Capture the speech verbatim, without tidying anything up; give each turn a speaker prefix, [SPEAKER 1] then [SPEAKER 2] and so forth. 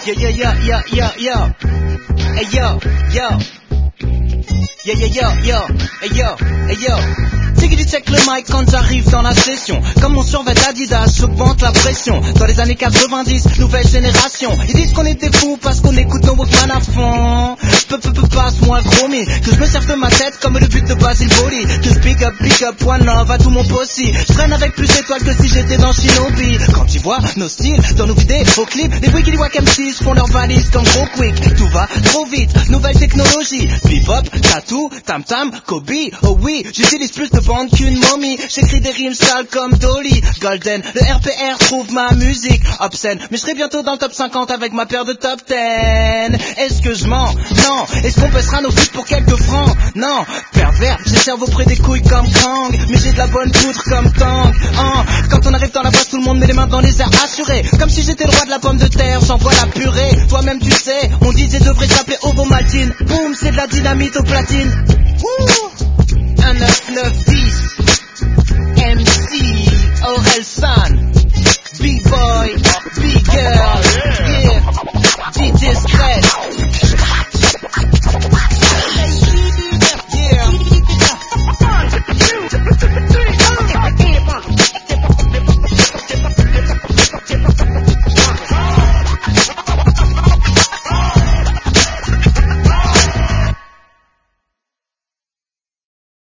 [SPEAKER 1] Yo, yo, yo, yo, yo, yo. Hey, yo, yo. Yo, yo, yo, yo. Hey, yo, hey, yo. C'est qui check le mic quand j'arrive dans la session. Comme mon survêt Adidas augmente la pression. Dans les années quatre-vingt-dix, nouvelle génération. Ils disent qu'on était fous parce qu'on écoute nos Walkman à fond. Peu peu peu passe-moi le gros mi. Que je me serve de ma tête comme le but de Basil Boli. Que je pick up, pick up, one love à tout mon possi. Je traîne avec plus d'étoiles que si j'étais dans Shinobi. Quand tu vois nos styles dans nos vidéos au clip, les Wiggly Wack M Cs font leurs valises comme gros quick. Tout va trop vite, nouvelle technologie. Bebop, tattoo, tam tam, Kobe. Oh oui, j'utilise plus de bandes qu'une momie. J'écris des rimes sales comme Dolly. Golden, le R P R trouve ma musique obscène. Mais je serai bientôt dans le top cinquante avec ma paire de top dix. Est-ce que je mens? Non. Est-ce qu'on baissera nos feats pour quelques francs? Non. Pervers, j'ai le cerveau près des couilles comme Kang. Mais j'ai de la bonne poudre comme Tang. Hein. Quand on arrive dans la boîte, tout le monde met les mains dans les airs assurés. Comme si j'étais le roi de la pomme de terre, j'envoie la purée. Toi-même tu sais, mon D J devrait s'appeler Ovo Maltine. Boum, c'est de la dynamite au platine.